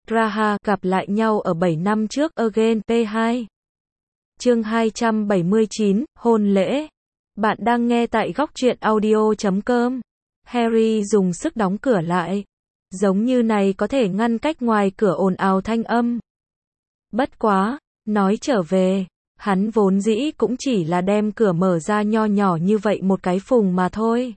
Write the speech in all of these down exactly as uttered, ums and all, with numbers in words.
Raha gặp lại nhau ở bảy năm trước Again P hai. Chương hai trăm bảy mươi chín, hôn lễ. Bạn đang nghe tại góc truyện audio chấm com. Harry dùng sức đóng cửa lại. Giống như này có thể ngăn cách ngoài cửa ồn ào thanh âm. Bất quá, nói trở về, hắn vốn dĩ cũng chỉ là đem cửa mở ra nho nhỏ như vậy một cái phùng mà thôi.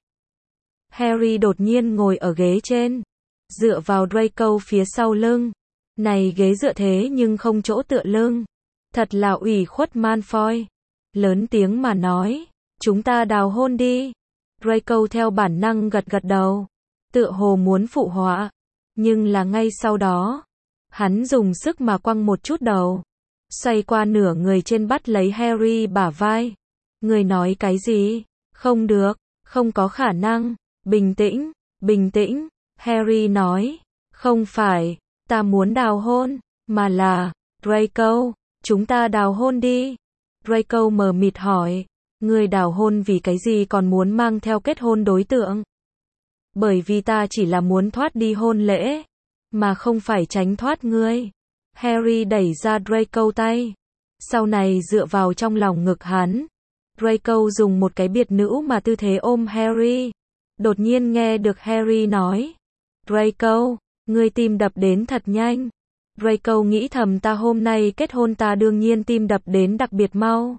Harry đột nhiên ngồi ở ghế trên, dựa vào Draco phía sau lưng. Này ghế dựa thế nhưng không chỗ tựa lưng. Thật là ủy khuất Malfoy. Lớn tiếng mà nói, chúng ta đào hôn đi. Draco theo bản năng gật gật đầu, tựa hồ muốn phụ họa. Nhưng là ngay sau đó, hắn dùng sức mà quăng một chút đầu, xoay qua nửa người trên bắt lấy Harry bả vai. Người nói cái gì? Không được, không có khả năng. Bình tĩnh, bình tĩnh. Harry nói, không phải, ta muốn đào hôn, mà là, Draco, chúng ta đào hôn đi. Draco mờ mịt hỏi, ngươi đào hôn vì cái gì còn muốn mang theo kết hôn đối tượng? Bởi vì ta chỉ là muốn thoát đi hôn lễ, mà không phải tránh thoát ngươi. Harry đẩy ra Draco tay, sau này dựa vào trong lòng ngực hắn. Draco dùng một cái biệt nữ mà tư thế ôm Harry. Đột nhiên nghe được Harry nói, Draco, ngươi tim đập đến thật nhanh. Draco nghĩ thầm, ta hôm nay kết hôn, ta đương nhiên tim đập đến đặc biệt mau.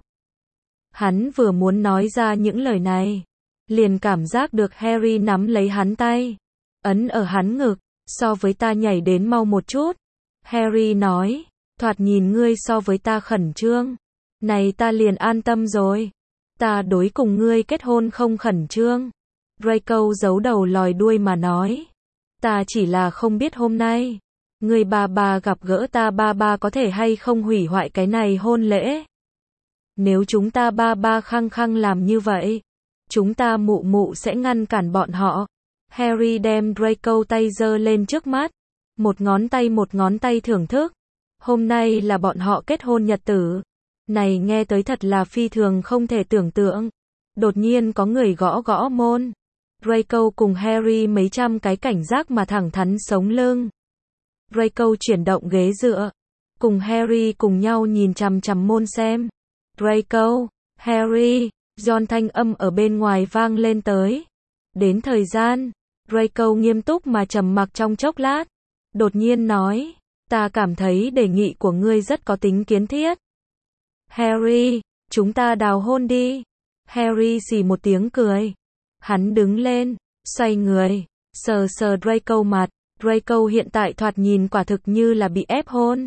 Hắn vừa muốn nói ra những lời này, liền cảm giác được Harry nắm lấy hắn tay, ấn ở hắn ngực, so với ta nhảy đến mau một chút. Harry nói, thoạt nhìn ngươi so với ta khẩn trương. Này ta liền an tâm rồi. Ta đối cùng ngươi kết hôn không khẩn trương. Draco giấu đầu lòi đuôi mà nói, ta chỉ là không biết hôm nay người bà bà gặp gỡ ta ba ba có thể hay không hủy hoại cái này hôn lễ. Nếu chúng ta ba ba khăng khăng làm như vậy, chúng ta mụ mụ sẽ ngăn cản bọn họ. Harry đem Draco tay giơ lên trước mắt, một ngón tay một ngón tay thưởng thức. Hôm nay là bọn họ kết hôn nhật tử. Này nghe tới thật là phi thường không thể tưởng tượng. Đột nhiên có người gõ gõ môn. Draco cùng Harry mấy trăm cái cảnh giác mà thẳng thắn sống lưng. Draco chuyển động ghế dựa, cùng Harry cùng nhau nhìn chằm chằm môn xem. Draco, Harry, Ron thanh âm ở bên ngoài vang lên tới. Đến thời gian, Draco nghiêm túc mà trầm mặc trong chốc lát, đột nhiên nói, ta cảm thấy đề nghị của ngươi rất có tính kiến thiết. Harry, chúng ta đào hôn đi. Harry xì một tiếng cười. Hắn đứng lên, xoay người, sờ sờ Draco mặt. Draco hiện tại thoạt nhìn quả thực như là bị ép hôn.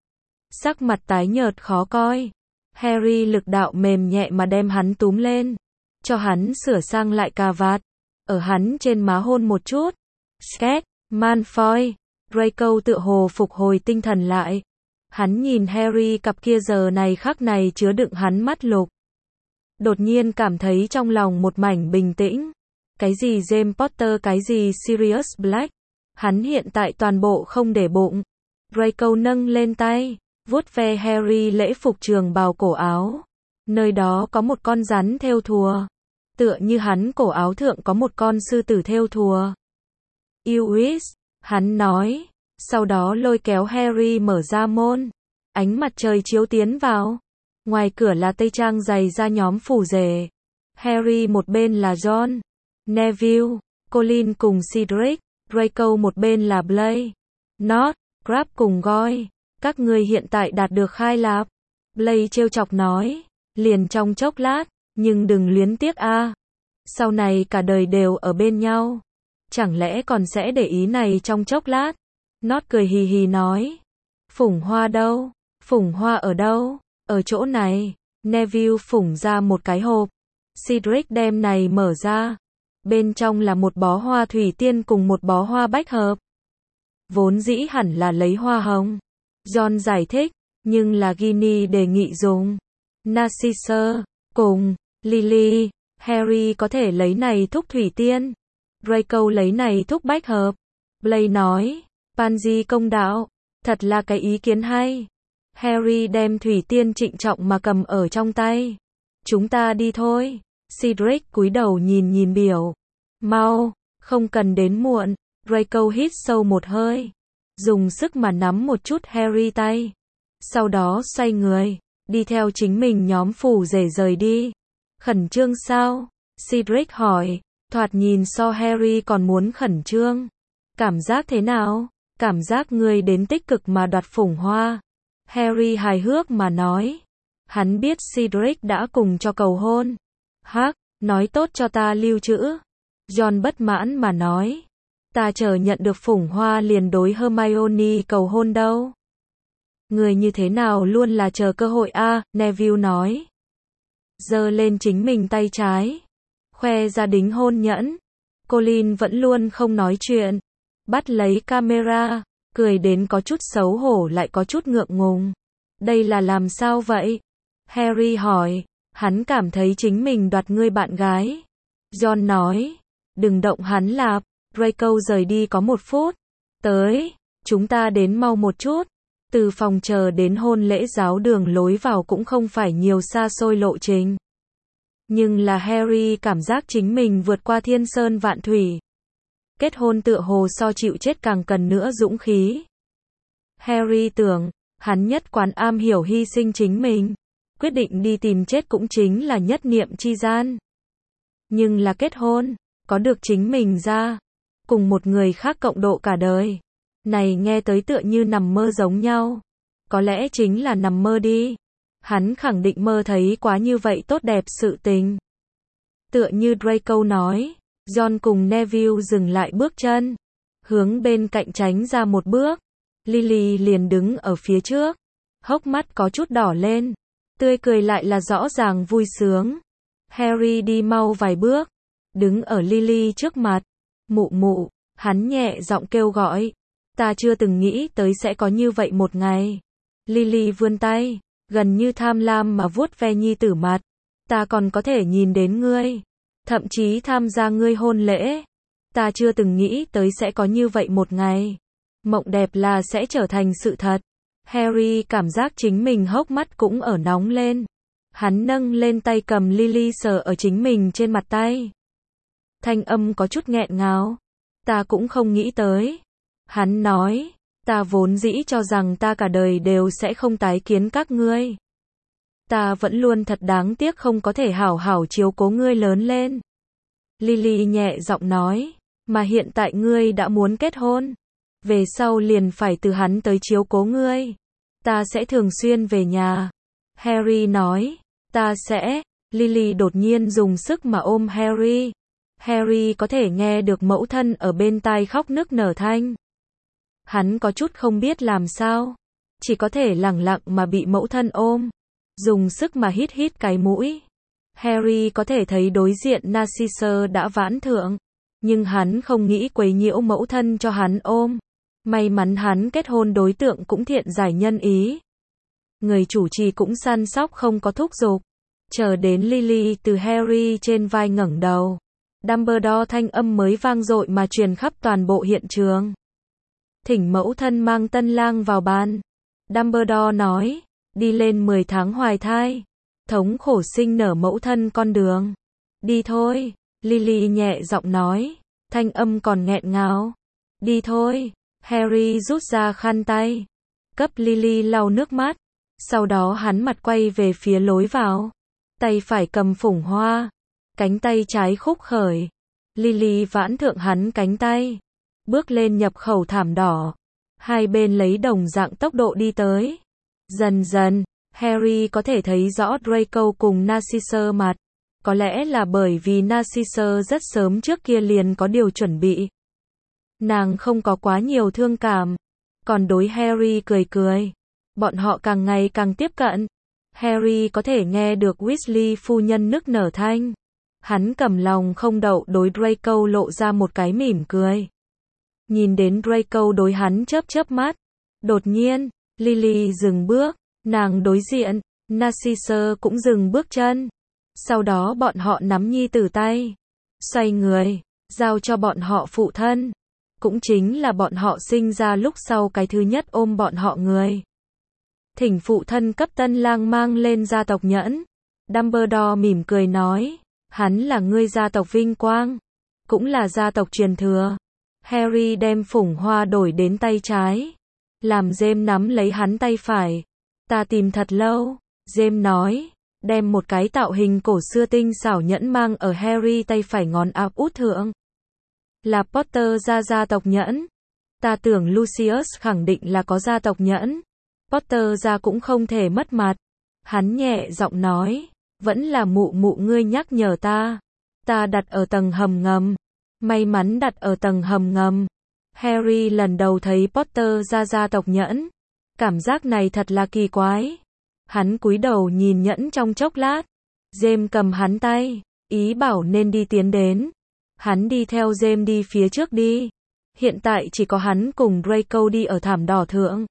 Sắc mặt tái nhợt khó coi. Harry lực đạo mềm nhẹ mà đem hắn túm lên, cho hắn sửa sang lại cà vạt, ở hắn trên má hôn một chút. Sketch, Malfoy. Draco tựa hồ phục hồi tinh thần lại. Hắn nhìn Harry cặp kia giờ này khắc này chứa đựng hắn mắt lục. Đột nhiên cảm thấy trong lòng một mảnh bình tĩnh. Cái gì James Potter, cái gì Sirius Black, hắn hiện tại toàn bộ không để bụng. Draco nâng lên tay, vuốt ve Harry lễ phục trường bào cổ áo. Nơi đó có một con rắn thêu thùa, tựa như hắn cổ áo thượng có một con sư tử thêu thùa. Lewis, hắn nói, sau đó lôi kéo Harry mở ra môn. Ánh mặt trời chiếu tiến vào. Ngoài cửa là tây trang dày da nhóm phủ rể. Harry một bên là Ron, Neville, Colin cùng Cedric. Draco một bên là Blaise, Nott, Crabbe cùng Goyle. Các ngươi hiện tại đạt được khai lạp. Blaise trêu chọc nói, liền trong chốc lát, nhưng đừng luyến tiếc a. Sau này cả đời đều ở bên nhau, chẳng lẽ còn sẽ để ý này trong chốc lát? Nott cười hì hì nói, phủng hoa đâu? Phủng hoa ở đâu? Ở chỗ này. Neville phủng ra một cái hộp. Cedric đem này mở ra. Bên trong là một bó hoa thủy tiên cùng một bó hoa bách hợp. Vốn dĩ hẳn là lấy hoa hồng. John giải thích, nhưng là Ginny đề nghị dùng Narcissus cùng Lily. Harry có thể lấy này thúc thủy tiên. Draco lấy này thúc bách hợp. Blaise nói, Pansy công đạo, thật là cái ý kiến hay. Harry đem thủy tiên trịnh trọng mà cầm ở trong tay. Chúng ta đi thôi. Cedric cúi đầu nhìn nhìn biểu. Mau, không cần đến muộn. Draco hít sâu một hơi. dùng sức mà nắm một chút Harry tay. Sau đó xoay người, đi theo chính mình nhóm phù rể rời đi. Khẩn trương sao? Cedric hỏi, thoạt nhìn so Harry còn muốn khẩn trương. Cảm giác thế nào? Cảm giác ngươi đến tích cực mà đoạt phủng hoa. Harry hài hước mà nói. Hắn biết Cedric đã cùng cho cầu hôn. Hắc, nói tốt cho ta lưu trữ. John bất mãn mà nói. Ta chờ nhận được phủng hoa liền đối Hermione cầu hôn đâu. Người như thế nào luôn là chờ cơ hội a, à, Neville nói. Giơ lên chính mình tay trái. Khoe ra đính hôn nhẫn. Colin vẫn luôn không nói chuyện. Bắt lấy camera, cười đến có chút xấu hổ lại có chút ngượng ngùng. Đây là làm sao vậy? Harry hỏi. Hắn cảm thấy chính mình đoạt ngươi bạn gái. John nói. Đừng động hắn lạp. Draco rời đi có một phút. Tới, chúng ta đến mau một chút. Từ phòng chờ đến hôn lễ giáo đường lối vào cũng không phải nhiều xa xôi lộ trình. Nhưng là Harry cảm giác chính mình vượt qua thiên sơn vạn thủy. Kết hôn tựa hồ so chịu chết càng cần nữa dũng khí. Harry tưởng, hắn nhất quán am hiểu hy sinh chính mình. Quyết định đi tìm chết cũng chính là nhất niệm chi gian. Nhưng là kết hôn, có được chính mình ra. Cùng một người khác cộng độ cả đời. Này nghe tới tựa như nằm mơ giống nhau. Có lẽ chính là nằm mơ đi. Hắn khẳng định mơ thấy quá như vậy tốt đẹp sự tình. Tựa như Draco nói, John cùng Neville dừng lại bước chân. Hướng bên cạnh tránh ra một bước. Lily liền đứng ở phía trước. Hốc mắt có chút đỏ lên. Tươi cười lại là rõ ràng vui sướng. Harry đi mau vài bước. Đứng ở Lily trước mặt. Mụ mụ, hắn nhẹ giọng kêu gọi. Ta chưa từng nghĩ tới sẽ có như vậy một ngày. Lily vươn tay, gần như tham lam mà vuốt ve nhi tử mặt. Ta còn có thể nhìn đến ngươi. Thậm chí tham gia ngươi hôn lễ. Ta chưa từng nghĩ tới sẽ có như vậy một ngày. Mộng đẹp là sẽ trở thành sự thật. Harry cảm giác chính mình hốc mắt cũng ở nóng lên. Hắn nâng lên tay cầm Lily sờ ở chính mình trên mặt tay. Thanh âm có chút nghẹn ngào. Ta cũng không nghĩ tới. Hắn nói, ta vốn dĩ cho rằng ta cả đời đều sẽ không tái kiến các ngươi. Ta vẫn luôn thật đáng tiếc không có thể hảo hảo chiếu cố ngươi lớn lên. Lily nhẹ giọng nói, mà hiện tại ngươi đã muốn kết hôn. Về sau liền phải từ hắn tới chiếu cố ngươi. Ta sẽ thường xuyên về nhà. Harry nói, ta sẽ. Lily đột nhiên dùng sức mà ôm Harry. Harry có thể nghe được mẫu thân ở bên tai khóc nức nở thanh. Hắn có chút không biết làm sao. Chỉ có thể lẳng lặng mà bị mẫu thân ôm. Dùng sức mà hít hít cái mũi. Harry có thể thấy đối diện Narcisse đã vãn thượng. Nhưng hắn không nghĩ quấy nhiễu mẫu thân cho hắn ôm. May mắn hắn kết hôn đối tượng cũng thiện giải nhân ý. Người chủ trì cũng săn sóc không có thúc giục. Chờ đến Lily từ Harry trên vai ngẩng đầu. Dumbledore thanh âm mới vang dội mà truyền khắp toàn bộ hiện trường. Thỉnh mẫu thân mang tân lang vào bàn. Dumbledore nói, đi lên mười tháng hoài thai. Thống khổ sinh nở mẫu thân con đường. Đi thôi, Lily nhẹ giọng nói, thanh âm còn nghẹn ngào. Đi thôi, Harry rút ra khăn tay. Cấp Lily lau nước mắt. Sau đó hắn mặt quay về phía lối vào. Tay phải cầm phủng hoa. Cánh tay trái khúc khởi. Lily vãn thượng hắn cánh tay. Bước lên nhập khẩu thảm đỏ. Hai bên lấy đồng dạng tốc độ đi tới. Dần dần, Harry có thể thấy rõ Draco cùng Narcisse mặt. Có lẽ là bởi vì Narcisse rất sớm trước kia liền có điều chuẩn bị. Nàng không có quá nhiều thương cảm. Còn đối Harry cười cười. Bọn họ càng ngày càng tiếp cận. Harry có thể nghe được Weasley phu nhân nức nở thanh. Hắn cầm lòng không đậu đối Draco lộ ra một cái mỉm cười. Nhìn đến Draco đối hắn chớp chớp mắt. Đột nhiên, Lily dừng bước. Nàng đối diện, Narcisse cũng dừng bước chân. Sau đó bọn họ nắm nhi tử tay. Xoay người, giao cho bọn họ phụ thân. Cũng chính là bọn họ sinh ra lúc sau cái thứ nhất ôm bọn họ người. Thỉnh phụ thân cấp tân lang mang lên gia tộc nhẫn. Dumbledore mỉm cười nói, hắn là ngươi gia tộc vinh quang, cũng là gia tộc truyền thừa. Harry đem phủng hoa đổi đến tay trái. Làm James nắm lấy hắn tay phải. Ta tìm thật lâu. James nói. Đem một cái tạo hình cổ xưa tinh xảo nhẫn mang ở Harry tay phải ngón áp út thượng. Là Potter gia gia tộc nhẫn. Ta tưởng Lucius khẳng định là có gia tộc nhẫn. Potter gia cũng không thể mất mặt. Hắn nhẹ giọng nói. Vẫn là mụ mụ ngươi nhắc nhở ta. Ta đặt ở tầng hầm ngầm. May mắn đặt ở tầng hầm ngầm. Harry lần đầu thấy Potter gia gia tộc nhẫn. Cảm giác này thật là kỳ quái. Hắn cúi đầu nhìn nhẫn trong chốc lát. James cầm hắn tay. Ý bảo nên đi tiến đến. Hắn đi theo James đi phía trước đi. Hiện tại chỉ có hắn cùng Draco đi ở thảm đỏ thượng.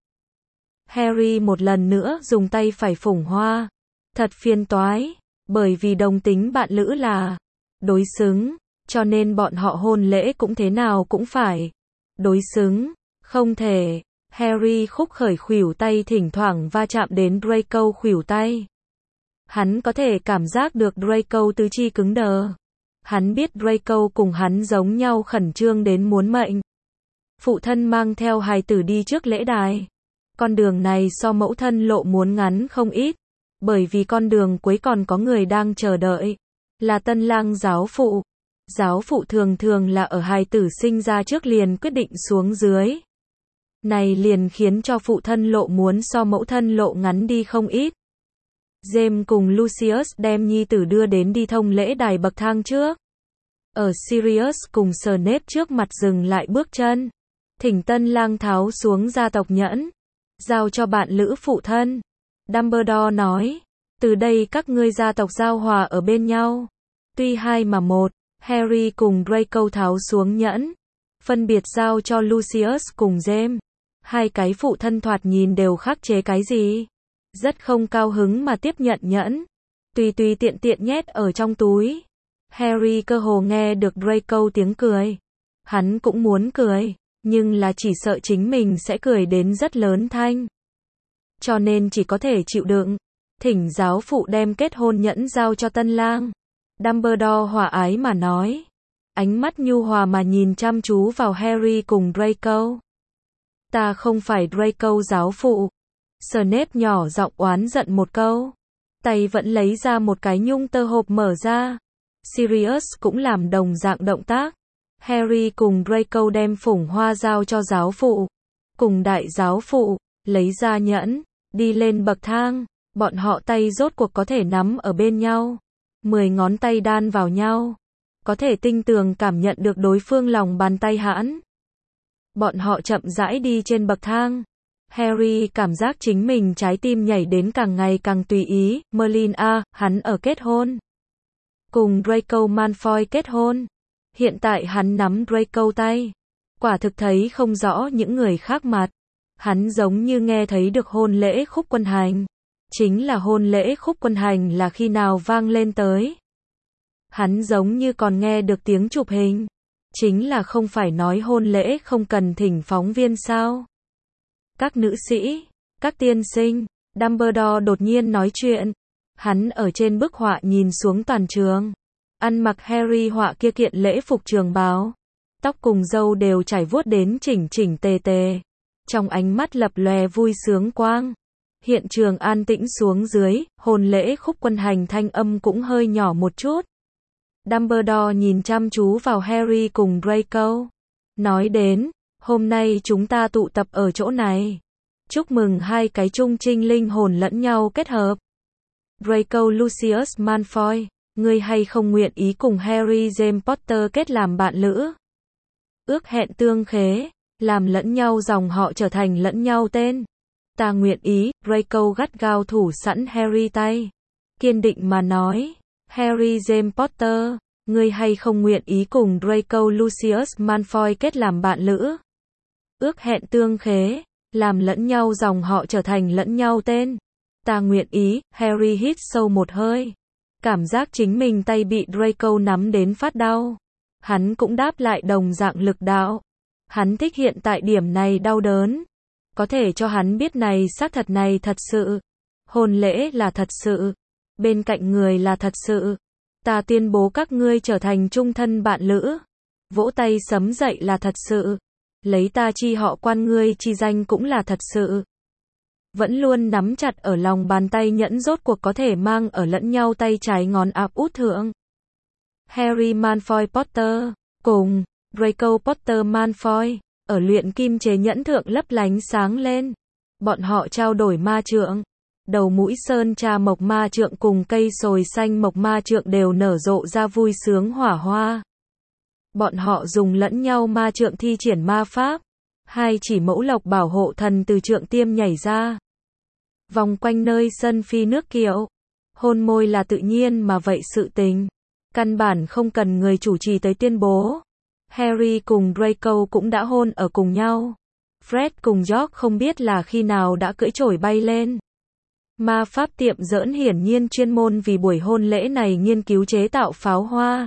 Harry một lần nữa dùng tay phải phủng hoa. Thật phiền toái. Bởi vì đồng tính bạn lữ là đối xứng. Cho nên bọn họ hôn lễ cũng thế nào cũng phải đối xứng. Không thể. Harry khúc khởi khuỷu tay thỉnh thoảng va chạm đến Draco khuỷu tay. Hắn có thể cảm giác được Draco tứ chi cứng đờ. Hắn biết Draco cùng hắn giống nhau khẩn trương đến muốn mệnh. Phụ thân mang theo hài tử đi trước lễ đài. Con đường này so mẫu thân lộ muốn ngắn không ít. Bởi vì con đường cuối còn có người đang chờ đợi. Là tân lang giáo phụ. Giáo phụ thường thường là ở hài tử sinh ra trước liền quyết định xuống dưới. Này liền khiến cho phụ thân lộ muốn so mẫu thân lộ ngắn đi không ít. James cùng Lucius đem nhi tử đưa đến đi thông lễ đài bậc thang trước. Ở Sirius cùng Snape trước mặt dừng lại bước chân. Thỉnh tân lang tháo xuống gia tộc nhẫn. Giao cho bạn lữ phụ thân. Dumbledore nói. Từ đây các ngươi gia tộc giao hòa ở bên nhau. Tuy hai mà một. Harry cùng Draco tháo xuống nhẫn. Phân biệt giao cho Lucius cùng James. Hai cái phụ thân thoạt nhìn đều khắc chế cái gì. Rất không cao hứng mà tiếp nhận nhẫn. Tùy tùy tiện tiện nhét ở trong túi. Harry cơ hồ nghe được Draco tiếng cười. Hắn cũng muốn cười. Nhưng là chỉ sợ chính mình sẽ cười đến rất lớn thanh. Cho nên chỉ có thể chịu đựng. Thỉnh giáo phụ đem kết hôn nhẫn giao cho tân lang. Dumbledore hòa ái mà nói. Ánh mắt nhu hòa mà nhìn chăm chú vào Harry cùng Draco. Ta không phải Draco giáo phụ. Snape nhỏ giọng oán giận một câu. Tay vẫn lấy ra một cái nhung tơ hộp mở ra. Sirius cũng làm đồng dạng động tác. Harry cùng Draco đem phủng hoa giao cho giáo phụ. Cùng đại giáo phụ, lấy ra nhẫn, đi lên bậc thang. Bọn họ tay rốt cuộc có thể nắm ở bên nhau. Mười ngón tay đan vào nhau. Có thể tinh tường cảm nhận được đối phương lòng bàn tay hãn. Bọn họ chậm rãi đi trên bậc thang. Harry cảm giác chính mình trái tim nhảy đến càng ngày càng tùy ý. Merlin a, hắn ở kết hôn. Cùng Draco Malfoy kết hôn. Hiện tại hắn nắm Draco tay. Quả thực thấy không rõ những người khác mặt. Hắn giống như nghe thấy được hôn lễ khúc quân hành. Chính là hôn lễ khúc quân hành là khi nào vang lên tới. Hắn giống như còn nghe được tiếng chụp hình. Chính là không phải nói hôn lễ không cần thỉnh phóng viên sao. Các nữ sĩ, các tiên sinh, Dumbledore đột nhiên nói chuyện. Hắn ở trên bức họa nhìn xuống toàn trường. Ăn mặc Harry họa kia kiện lễ phục trường bào. Tóc cùng râu đều trải vuốt đến chỉnh chỉnh tề tề. Trong ánh mắt lập lòe vui sướng quang. Hiện trường an tĩnh xuống dưới, hôn lễ khúc quân hành thanh âm cũng hơi nhỏ một chút. Dumbledore nhìn chăm chú vào Harry cùng Draco. Nói đến, hôm nay chúng ta tụ tập ở chỗ này. Chúc mừng hai cái trung trinh linh hồn lẫn nhau kết hợp. Draco Lucius Malfoy, ngươi hay không nguyện ý cùng Harry James Potter kết làm bạn lữ? Ước hẹn tương khế, làm lẫn nhau dòng họ trở thành lẫn nhau tên. Ta nguyện ý, Draco gắt gao thủ sẵn Harry tay. Kiên định mà nói, Harry James Potter, ngươi hay không nguyện ý cùng Draco Lucius Malfoy kết làm bạn lữ? Ước hẹn tương khế, làm lẫn nhau dòng họ trở thành lẫn nhau tên. Ta nguyện ý, Harry hít sâu một hơi. Cảm giác chính mình tay bị Draco nắm đến phát đau. Hắn cũng đáp lại đồng dạng lực đạo. Hắn thích hiện tại điểm này đau đớn. Có thể cho hắn biết này xác thật này thật sự. Hôn lễ là thật sự. Bên cạnh người là thật sự. Ta tuyên bố các ngươi trở thành chung thân bạn lữ. Vỗ tay sấm dậy là thật sự. Lấy ta chi họ quan ngươi chi danh cũng là thật sự. Vẫn luôn nắm chặt ở lòng bàn tay nhẫn rốt cuộc có thể mang ở lẫn nhau tay trái ngón áp út thượng. Harry Malfoy Potter, cùng Draco Potter Malfoy, ở luyện kim chế nhẫn thượng lấp lánh sáng lên. Bọn họ trao đổi ma trượng. Đầu mũi sơn tra mộc ma trượng cùng cây sồi xanh mộc ma trượng đều nở rộ ra vui sướng hỏa hoa. Bọn họ dùng lẫn nhau ma trượng thi triển ma pháp. Hai chỉ mẫu lộc bảo hộ thần từ trượng tiêm nhảy ra. Vòng quanh nơi sân phi nước kiệu. Hôn môi là tự nhiên mà vậy sự tình. Căn bản không cần người chủ trì tới tuyên bố. Harry cùng Draco cũng đã hôn ở cùng nhau. Fred cùng George không biết là khi nào đã cưỡi chổi bay lên. Ma pháp tiệm giỡn hiển nhiên chuyên môn vì buổi hôn lễ này nghiên cứu chế tạo pháo hoa.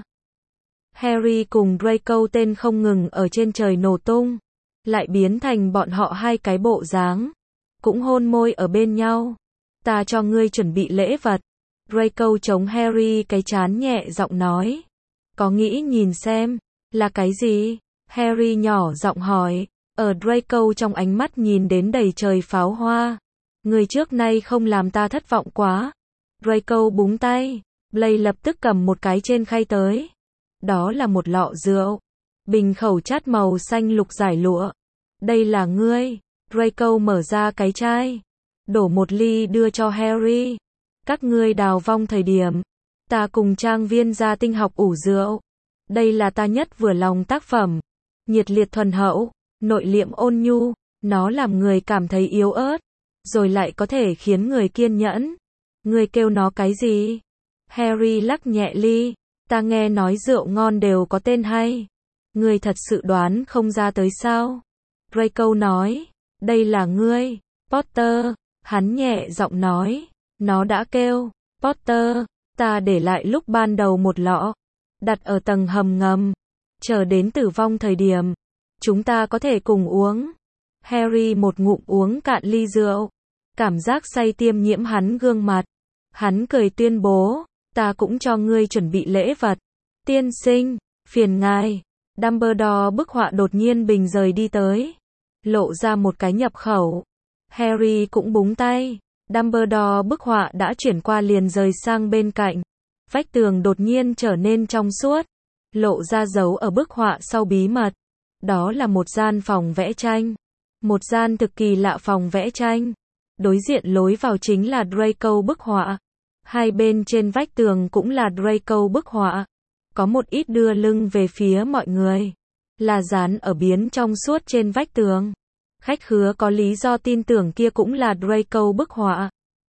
Harry cùng Draco tên không ngừng ở trên trời nổ tung. Lại biến thành bọn họ hai cái bộ dáng. Cũng hôn môi ở bên nhau. Ta cho ngươi chuẩn bị lễ vật. Draco chống Harry cái chán nhẹ giọng nói. Có nghĩ nhìn xem. Là cái gì? Harry nhỏ giọng hỏi. Ở Draco trong ánh mắt nhìn đến đầy trời pháo hoa. Người trước nay không làm ta thất vọng quá. Draco búng tay. Blaze lập tức cầm một cái trên khay tới. Đó là một lọ rượu. Bình khẩu chát màu xanh lục giải lụa. Đây là ngươi. Draco mở ra cái chai. Đổ một ly đưa cho Harry. Các ngươi đào vong thời điểm. Ta cùng trang viên gia tinh học ủ rượu. Đây là ta nhất vừa lòng tác phẩm. Nhiệt liệt thuần hậu. Nội liệm ôn nhu. Nó làm người cảm thấy yếu ớt. Rồi lại có thể khiến người kiên nhẫn. Ngươi kêu nó cái gì? Harry lắc nhẹ ly. Ta nghe nói rượu ngon đều có tên hay. Ngươi thật sự đoán không ra tới sao? Draco nói. Đây là ngươi, Potter. Hắn nhẹ giọng nói. Nó đã kêu. Potter, ta để lại lúc ban đầu một lọ. Đặt ở tầng hầm ngầm. Chờ đến tử vong thời điểm. Chúng ta có thể cùng uống. Harry một ngụm uống cạn ly rượu. Cảm giác say tiêm nhiễm hắn gương mặt. Hắn cười tuyên bố. Ta cũng cho ngươi chuẩn bị lễ vật. Tiên sinh, phiền ngài. Dumbledore bức họa đột nhiên bình rời đi tới. Lộ ra một cái nhập khẩu. Harry cũng búng tay. Dumbledore bức họa đã chuyển qua liền rời sang bên cạnh. Vách tường đột nhiên trở nên trong suốt. Lộ ra dấu ở bức họa sau bí mật. Đó là một gian phòng vẽ tranh. Một gian thực kỳ lạ phòng vẽ tranh. Đối diện lối vào chính là Draco bức họa. Hai bên trên vách tường cũng là Draco bức họa. Có một ít đưa lưng về phía mọi người. Là dán ở biến trong suốt trên vách tường. Khách khứa có lý do tin tưởng kia cũng là Draco bức họa.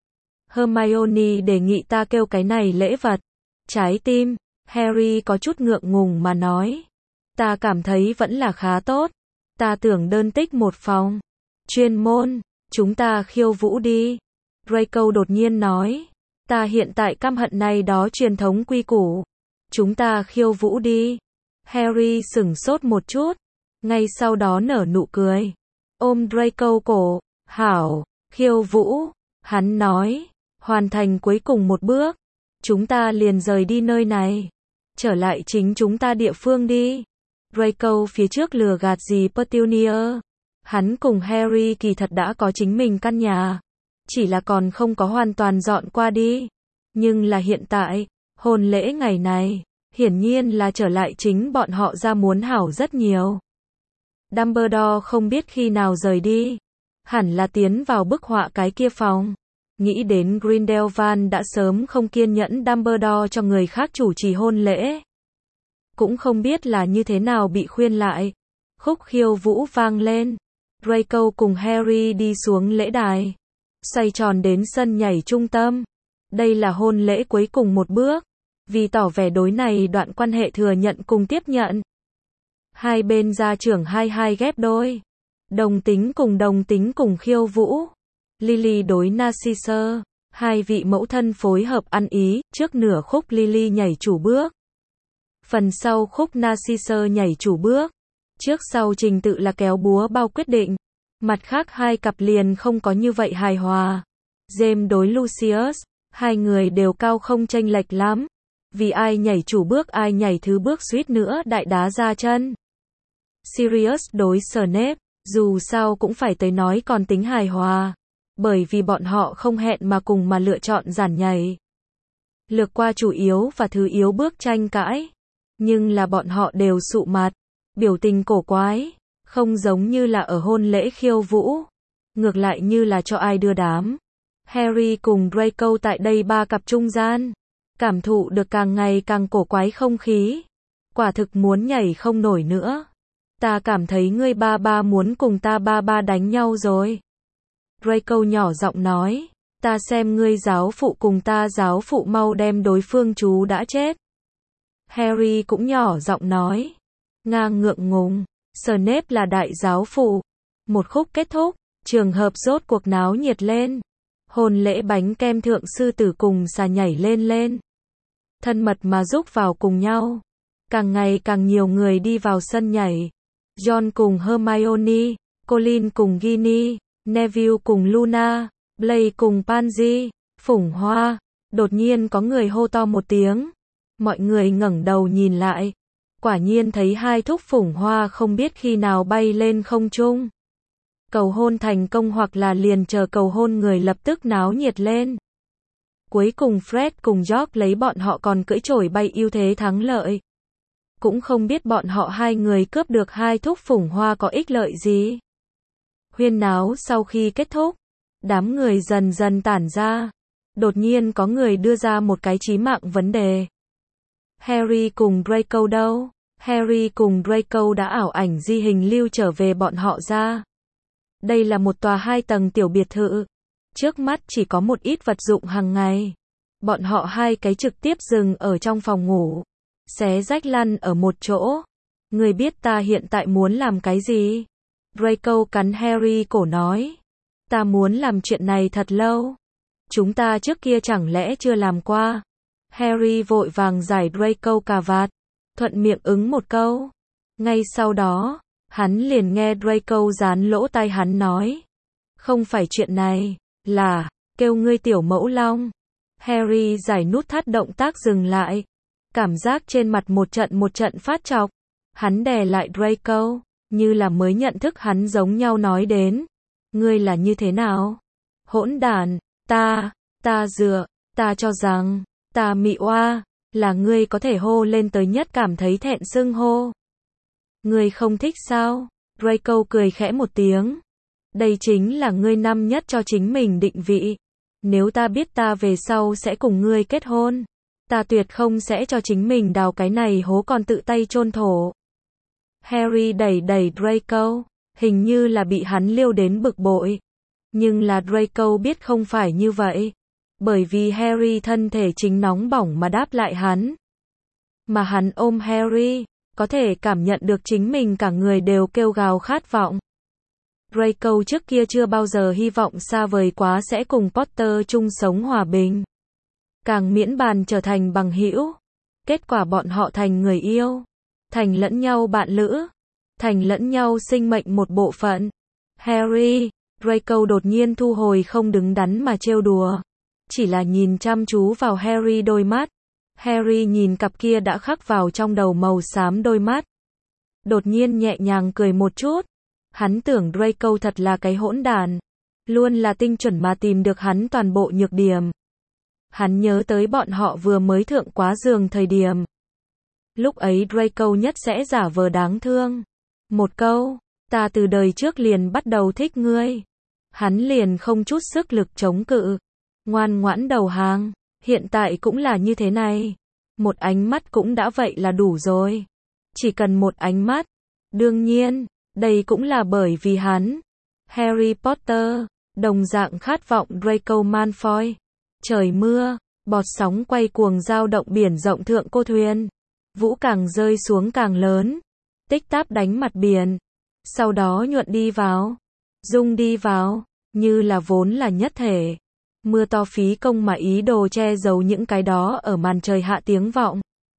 Hermione đề nghị ta kêu cái này lễ vật. Trái tim. Harry có chút ngượng ngùng mà nói. Ta cảm thấy vẫn là khá tốt. Ta tưởng đơn tích một phòng. Chuyên môn. Chúng ta khiêu vũ đi. Draco đột nhiên nói. Ta hiện tại căm hận này đó truyền thống quy củ. Chúng ta khiêu vũ đi. Harry sửng sốt một chút. Ngay sau đó nở nụ cười. Ôm Draco cổ. Hảo. Khiêu vũ. Hắn nói. Hoàn thành cuối cùng một bước. Chúng ta liền rời đi nơi này. Trở lại chính chúng ta địa phương đi. Draco phía trước lừa gạt gì Petunia. Hắn cùng Harry kỳ thật đã có chính mình căn nhà. Chỉ là còn không có hoàn toàn dọn qua đi. Nhưng là hiện tại, hôn lễ ngày này, hiển nhiên là trở lại chính bọn họ ra muốn hảo rất nhiều. Dumbledore không biết khi nào rời đi. Hẳn là tiến vào bức họa cái kia phòng. Nghĩ đến Grindelwald đã sớm không kiên nhẫn Dumbledore cho người khác chủ trì hôn lễ. Cũng không biết là như thế nào bị khuyên lại. Khúc khiêu vũ vang lên. Draco cùng Harry đi xuống lễ đài. Xoay tròn đến sân nhảy trung tâm. Đây là hôn lễ cuối cùng một bước. Vì tỏ vẻ đối này đoạn quan hệ thừa nhận cùng tiếp nhận. Hai bên gia trưởng hai hai ghép đôi. Đồng tính cùng đồng tính cùng khiêu vũ. Lily đối Narcissa. Hai vị mẫu thân phối hợp ăn ý. Trước nửa khúc Lily nhảy chủ bước. Phần sau khúc Narcissa nhảy chủ bước. Trước sau trình tự là kéo búa bao quyết định. Mặt khác hai cặp liền không có như vậy hài hòa. James đối Lucius. Hai người đều cao không chênh lệch lắm. Vì ai nhảy chủ bước ai nhảy thứ bước suýt nữa đại đá ra chân. Sirius đối Snape, dù sao cũng phải tới nói còn tính hài hòa. Bởi vì bọn họ không hẹn mà cùng mà lựa chọn giản nhảy. Lược qua chủ yếu và thứ yếu bước tranh cãi. Nhưng là bọn họ đều sụ mặt. Biểu tình cổ quái. Không giống như là ở hôn lễ khiêu vũ. Ngược lại như là cho ai đưa đám. Harry cùng Draco tại đây ba cặp trung gian. Cảm thụ được càng ngày càng cổ quái không khí. Quả thực muốn nhảy không nổi nữa. Ta cảm thấy ngươi ba ba muốn cùng ta ba ba đánh nhau rồi. Draco nhỏ giọng nói. Ta xem ngươi giáo phụ cùng ta giáo phụ mau đem đối phương chú đã chết. Harry cũng nhỏ giọng nói. Ngang ngượng ngùng. Snape là đại giáo phụ. Một khúc kết thúc. Trường hợp rốt cuộc náo nhiệt lên. Hôn lễ bánh kem thượng sư tử cùng xà nhảy lên lên. Thân mật mà giúp vào cùng nhau. Càng ngày càng nhiều người đi vào sân nhảy. John cùng Hermione, Colin cùng Ginny, Neville cùng Luna, Blaise cùng Pansy, Phủng Hoa. Đột nhiên có người hô to một tiếng. Mọi người ngẩng đầu nhìn lại. Quả nhiên thấy hai thúc Phủng Hoa không biết khi nào bay lên không trung. Cầu hôn thành công hoặc là liền chờ cầu hôn người lập tức náo nhiệt lên. Cuối cùng Fred cùng George lấy bọn họ còn cưỡi chổi bay ưu thế thắng lợi. Cũng không biết bọn họ hai người cướp được hai thúc Phủng Hoa có ích lợi gì. Huyên náo sau khi kết thúc, đám người dần dần tản ra. Đột nhiên có người đưa ra một cái chí mạng vấn đề. Harry cùng Draco đâu? Harry cùng Draco đã ảo ảnh di hình lưu trở về bọn họ ra. Đây là một tòa hai tầng tiểu biệt thự. Trước mắt chỉ có một ít vật dụng hàng ngày. Bọn họ hai cái trực tiếp dừng ở trong phòng ngủ. Xé rách lăn ở một chỗ. Người biết ta hiện tại muốn làm cái gì? Draco cắn Harry cổ nói. Ta muốn làm chuyện này thật lâu. Chúng ta trước kia chẳng lẽ chưa làm qua? Harry vội vàng giải Draco cà vạt. Thuận miệng ứng một câu. Ngay sau đó, hắn liền nghe Draco dán lỗ tai hắn nói. Không phải chuyện này, là, kêu ngươi tiểu mẫu long. Harry giải nút thắt động tác dừng lại. Cảm giác trên mặt một trận một trận phát chọc. Hắn đè lại Draco, như là mới nhận thức hắn giống nhau nói đến. Ngươi là như thế nào? Hỗn đản, ta, ta dựa, ta cho rằng, ta mị oa, là ngươi có thể hô lên tới nhất cảm thấy thẹn xưng hô. Ngươi không thích sao? Draco cười khẽ một tiếng. Đây chính là ngươi năm nhất cho chính mình định vị. Nếu ta biết ta về sau sẽ cùng ngươi kết hôn, ta tuyệt không sẽ cho chính mình đào cái này hố còn tự tay chôn thổ. Harry đẩy đẩy Draco, hình như là bị hắn liêu đến bực bội. Nhưng là Draco biết không phải như vậy. Bởi vì Harry thân thể chính nóng bỏng mà đáp lại hắn. Mà hắn ôm Harry, có thể cảm nhận được chính mình cả người đều kêu gào khát vọng. Draco trước kia chưa bao giờ hy vọng xa vời quá sẽ cùng Potter chung sống hòa bình. Càng miễn bàn trở thành bằng hữu. Kết quả bọn họ thành người yêu. Thành lẫn nhau bạn lữ. Thành lẫn nhau sinh mệnh một bộ phận. Harry, Draco đột nhiên thu hồi không đứng đắn mà trêu đùa. Chỉ là nhìn chăm chú vào Harry đôi mắt. Harry nhìn cặp kia đã khắc vào trong đầu màu xám đôi mắt. Đột nhiên nhẹ nhàng cười một chút. Hắn tưởng Draco thật là cái hỗn đàn. Luôn là tinh chuẩn mà tìm được hắn toàn bộ nhược điểm. Hắn nhớ tới bọn họ vừa mới thượng quá giường thời điểm. Lúc ấy Draco nhất sẽ giả vờ đáng thương. Một câu, ta từ đời trước liền bắt đầu thích ngươi. Hắn liền không chút sức lực chống cự. Ngoan ngoãn đầu hàng. Hiện tại cũng là như thế này. Một ánh mắt cũng đã vậy là đủ rồi. Chỉ cần một ánh mắt. Đương nhiên, đây cũng là bởi vì hắn. Harry Potter, đồng dạng khát vọng Draco Malfoy. Trời mưa, bọt sóng quay cuồng dao động biển rộng thượng cô thuyền. Vũ càng rơi xuống càng lớn. Tích táp đánh mặt biển. Sau đó nhuận đi vào. Dung đi vào. Như là vốn là nhất thể. Mưa to phí công mà ý đồ che giấu những cái đó ở màn trời hạ tiếng vọng.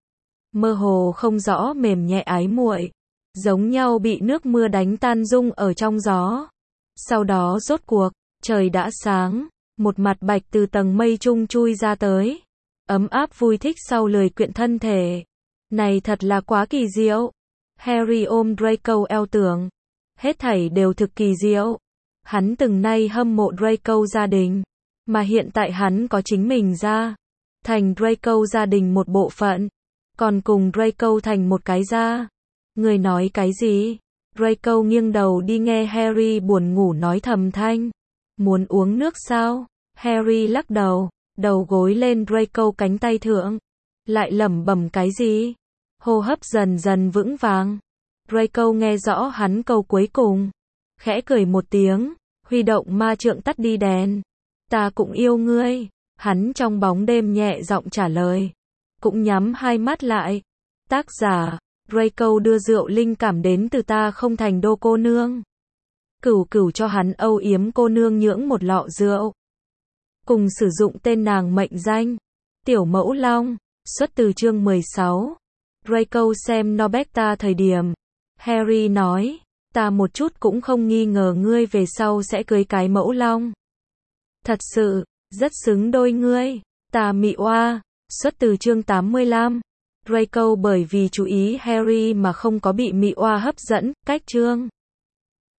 Mơ hồ không rõ mềm nhẹ ái muội. Giống nhau bị nước mưa đánh tan dung ở trong gió. Sau đó rốt cuộc, trời đã sáng. Một mặt bạch từ tầng mây trung chui ra tới. ấm áp vui thích sau lời quyện thân thể. Này thật là quá kỳ diệu. Harry ôm Draco eo tưởng. Hết thảy đều thực kỳ diệu. Hắn từng nay hâm mộ Draco gia đình. Mà hiện tại hắn có chính mình ra. Thành Draco gia đình một bộ phận. Còn cùng Draco thành một cái ra. Người nói cái gì? Draco nghiêng đầu đi nghe Harry buồn ngủ nói thầm thanh. Muốn uống nước sao? Harry lắc đầu, đầu gối lên Draco cánh tay thượng. Lại lẩm bẩm cái gì? Hô hấp dần dần vững vàng. Draco nghe rõ hắn câu cuối cùng. Khẽ cười một tiếng, huy động ma trượng tắt đi đèn. Ta cũng yêu ngươi. Hắn trong bóng đêm nhẹ giọng trả lời. Cũng nhắm hai mắt lại. Tác giả, Draco đưa rượu linh cảm đến từ ta không thành đô cô nương. Cửu cửu cho hắn âu yếm cô nương nhưỡng một lọ rượu. Cùng sử dụng tên nàng mệnh danh. Tiểu mẫu long, xuất từ chương mười sáu. Draco xem Nobecta thời điểm. Harry nói, ta một chút cũng không nghi ngờ ngươi về sau sẽ cưới cái mẫu long. Thật sự, rất xứng đôi ngươi. Ta mị oa, xuất từ chương tám mươi lăm. Draco bởi vì chú ý Harry mà không có bị mị oa hấp dẫn, cách chương